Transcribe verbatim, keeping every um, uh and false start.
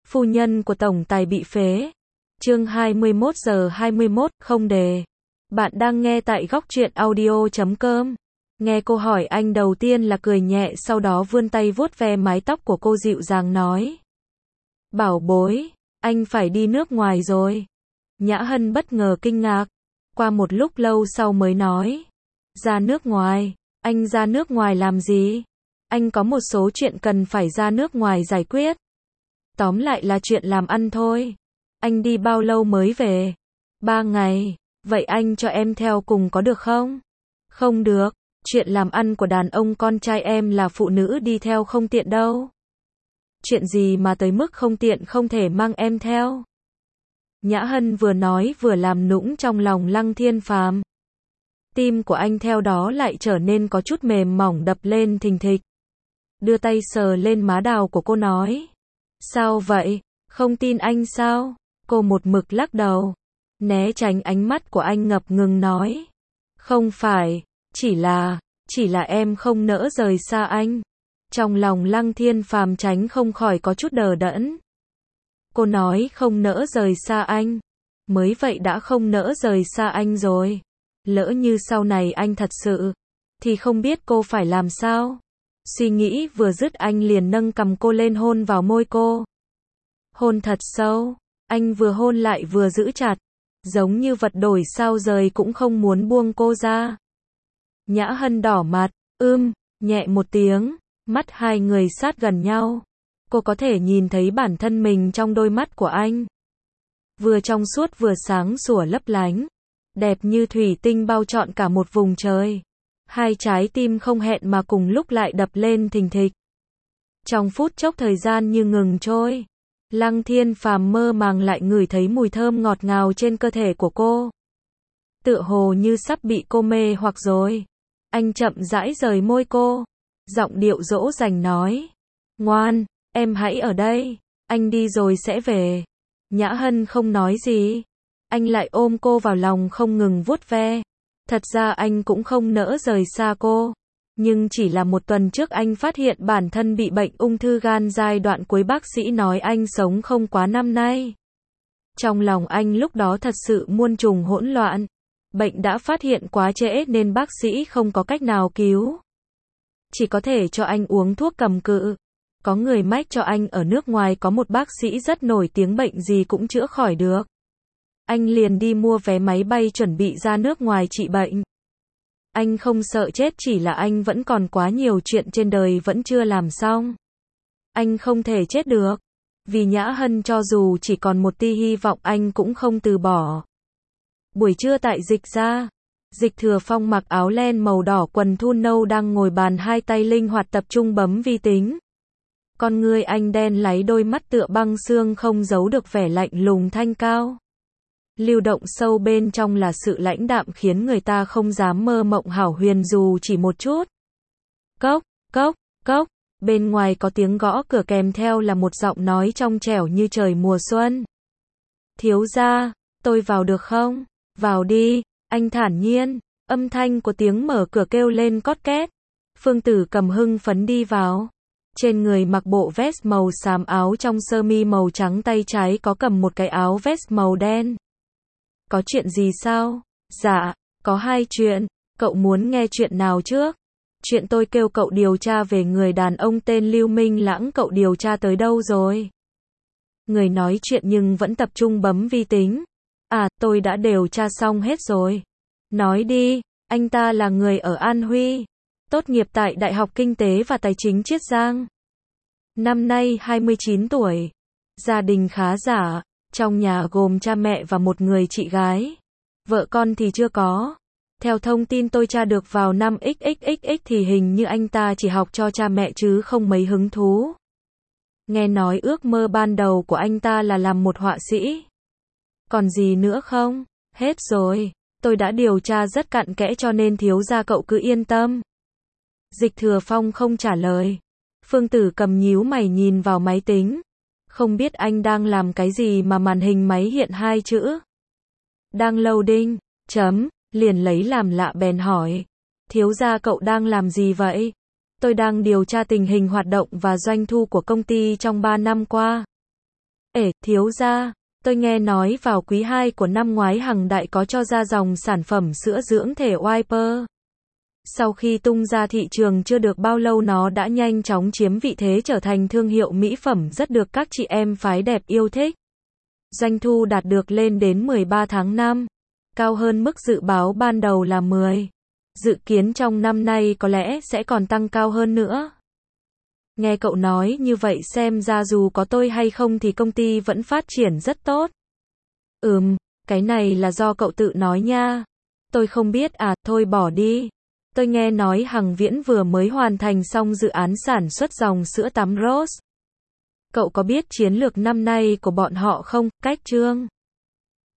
Phu nhân của tổng tài bị phế. Chương hai mươi mốt giờ hai mươi mốt, không đề. Bạn đang nghe tại góc truyện audio chấm com. Nghe cô hỏi anh đầu tiên là cười nhẹ, sau đó vươn tay vuốt ve mái tóc của cô dịu dàng nói. Bảo bối, anh phải đi nước ngoài rồi. Nhã Hân bất ngờ kinh ngạc. Qua một lúc lâu sau mới nói. Ra nước ngoài? Anh ra nước ngoài làm gì? Anh có một số chuyện cần phải ra nước ngoài giải quyết. Tóm lại là chuyện làm ăn thôi. Anh đi bao lâu mới về? Ba ngày. Vậy anh cho em theo cùng có được không? Không được. Chuyện làm ăn của đàn ông con trai em là phụ nữ đi theo không tiện đâu. Chuyện gì mà tới mức không tiện không thể mang em theo? Nhã Hân vừa nói vừa làm nũng trong lòng Lăng Thiên Phàm. Tim của anh theo đó lại trở nên có chút mềm mỏng, đập lên thình thịch. Đưa tay sờ lên má đào của cô nói. Sao vậy? Không tin anh sao? Cô một mực lắc đầu. Né tránh ánh mắt của anh, ngập ngừng nói. Không phải, chỉ là, chỉ là em không nỡ rời xa anh. Trong lòng Lăng Thiên Phàm tránh không khỏi có chút đờ đẫn. Cô nói không nỡ rời xa anh. Mới vậy đã không nỡ rời xa anh rồi. Lỡ như sau này anh thật sự, thì không biết cô phải làm sao. Suy nghĩ vừa dứt anh liền nâng cằm cô lên hôn vào môi cô. Hôn thật sâu, anh vừa hôn lại vừa giữ chặt. Giống như vật đổi sao rời cũng không muốn buông cô ra. Nhã Hân đỏ mặt, ưm, nhẹ một tiếng, mắt hai người sát gần nhau. Cô có thể nhìn thấy bản thân mình trong đôi mắt của anh. Vừa trong suốt vừa sáng sủa lấp lánh. Đẹp như thủy tinh bao trọn cả một vùng trời. Hai trái tim không hẹn mà cùng lúc lại đập lên thình thịch. Trong phút chốc thời gian như ngừng trôi. Lăng Thiên Phàm mơ màng lại ngửi thấy mùi thơm ngọt ngào trên cơ thể của cô. Tựa hồ như sắp bị cô mê hoặc rồi. Anh chậm rãi rời môi cô. Giọng điệu dỗ dành nói. Ngoan, em hãy ở đây. Anh đi rồi sẽ về. Nhã Hân không nói gì. Anh lại ôm cô vào lòng không ngừng vuốt ve. Thật ra anh cũng không nỡ rời xa cô. Nhưng chỉ là một tuần trước anh phát hiện bản thân bị bệnh ung thư gan giai đoạn cuối, bác sĩ nói anh sống không quá năm nay. Trong lòng anh lúc đó thật sự muôn trùng hỗn loạn. Bệnh đã phát hiện quá trễ nên bác sĩ không có cách nào cứu. Chỉ có thể cho anh uống thuốc cầm cự. Có người mách cho anh ở nước ngoài có một bác sĩ rất nổi tiếng, bệnh gì cũng chữa khỏi được. Anh liền đi mua vé máy bay chuẩn bị ra nước ngoài trị bệnh. Anh không sợ chết, chỉ là anh vẫn còn quá nhiều chuyện trên đời vẫn chưa làm xong. Anh không thể chết được. Vì Nhã Hân cho dù chỉ còn một tia hy vọng anh cũng không từ bỏ. Buổi trưa tại Dịch Gia, Dịch Thừa Phong mặc áo len màu đỏ quần thun nâu đang ngồi bàn, hai tay linh hoạt tập trung bấm vi tính. Con ngươi anh đen láy, đôi mắt tựa băng xương không giấu được vẻ lạnh lùng thanh cao. Lưu động sâu bên trong là sự lãnh đạm khiến người ta không dám mơ mộng hảo huyền dù chỉ một chút. Cốc, cốc, cốc, bên ngoài có tiếng gõ cửa kèm theo là một giọng nói trong trẻo như trời mùa xuân. Thiếu gia, tôi vào được không? Vào đi, anh thản nhiên. Âm thanh của tiếng mở cửa kêu lên cót két. Phương Tử Cầm hưng phấn đi vào. Trên người mặc bộ vest màu xám, áo trong sơ mi màu trắng, tay trái có cầm một cái áo vest màu đen. Có chuyện gì sao? Dạ, có hai chuyện. Cậu muốn nghe chuyện nào trước? Chuyện tôi kêu cậu điều tra về người đàn ông tên Lưu Minh Lãng, cậu điều tra tới đâu rồi? Người nói chuyện nhưng vẫn tập trung bấm vi tính. À, tôi đã điều tra xong hết rồi. Nói đi, anh ta là người ở An Huy. Tốt nghiệp tại Đại học Kinh tế và Tài chính Chiết Giang. Năm nay hai mươi chín tuổi. Gia đình khá giả. Trong nhà gồm cha mẹ và một người chị gái. Vợ con thì chưa có. Theo thông tin tôi tra được vào năm x x x x thì hình như anh ta chỉ học cho cha mẹ chứ không mấy hứng thú. Nghe nói ước mơ ban đầu của anh ta là làm một họa sĩ. Còn gì nữa không? Hết rồi. Tôi đã điều tra rất cặn kẽ cho nên thiếu gia cậu cứ yên tâm. Dịch Thừa Phong không trả lời. Phương Tử Cầm nhíu mày nhìn vào máy tính. Không biết anh đang làm cái gì mà màn hình máy hiện hai chữ. Đang loading, chấm, liền lấy làm lạ bèn hỏi. Thiếu gia cậu đang làm gì vậy? Tôi đang điều tra tình hình hoạt động và doanh thu của công ty trong ba năm qua. Ể, thiếu gia, tôi nghe nói vào quý hai của năm ngoái Hằng Đại có cho ra dòng sản phẩm sữa dưỡng thể Wiper. Sau khi tung ra thị trường chưa được bao lâu nó đã nhanh chóng chiếm vị thế trở thành thương hiệu mỹ phẩm rất được các chị em phái đẹp yêu thích. Doanh thu đạt được lên đến mười ba tháng năm, cao hơn mức dự báo ban đầu là mười. Dự kiến trong năm nay có lẽ sẽ còn tăng cao hơn nữa. Nghe cậu nói như vậy xem ra dù có tôi hay không thì công ty vẫn phát triển rất tốt. Ừm, cái này là do cậu tự nói nha. Tôi không biết à, thôi bỏ đi. Tôi nghe nói Hằng Viễn vừa mới hoàn thành xong dự án sản xuất dòng sữa tắm Rose. Cậu có biết chiến lược năm nay của bọn họ không? Cách Trương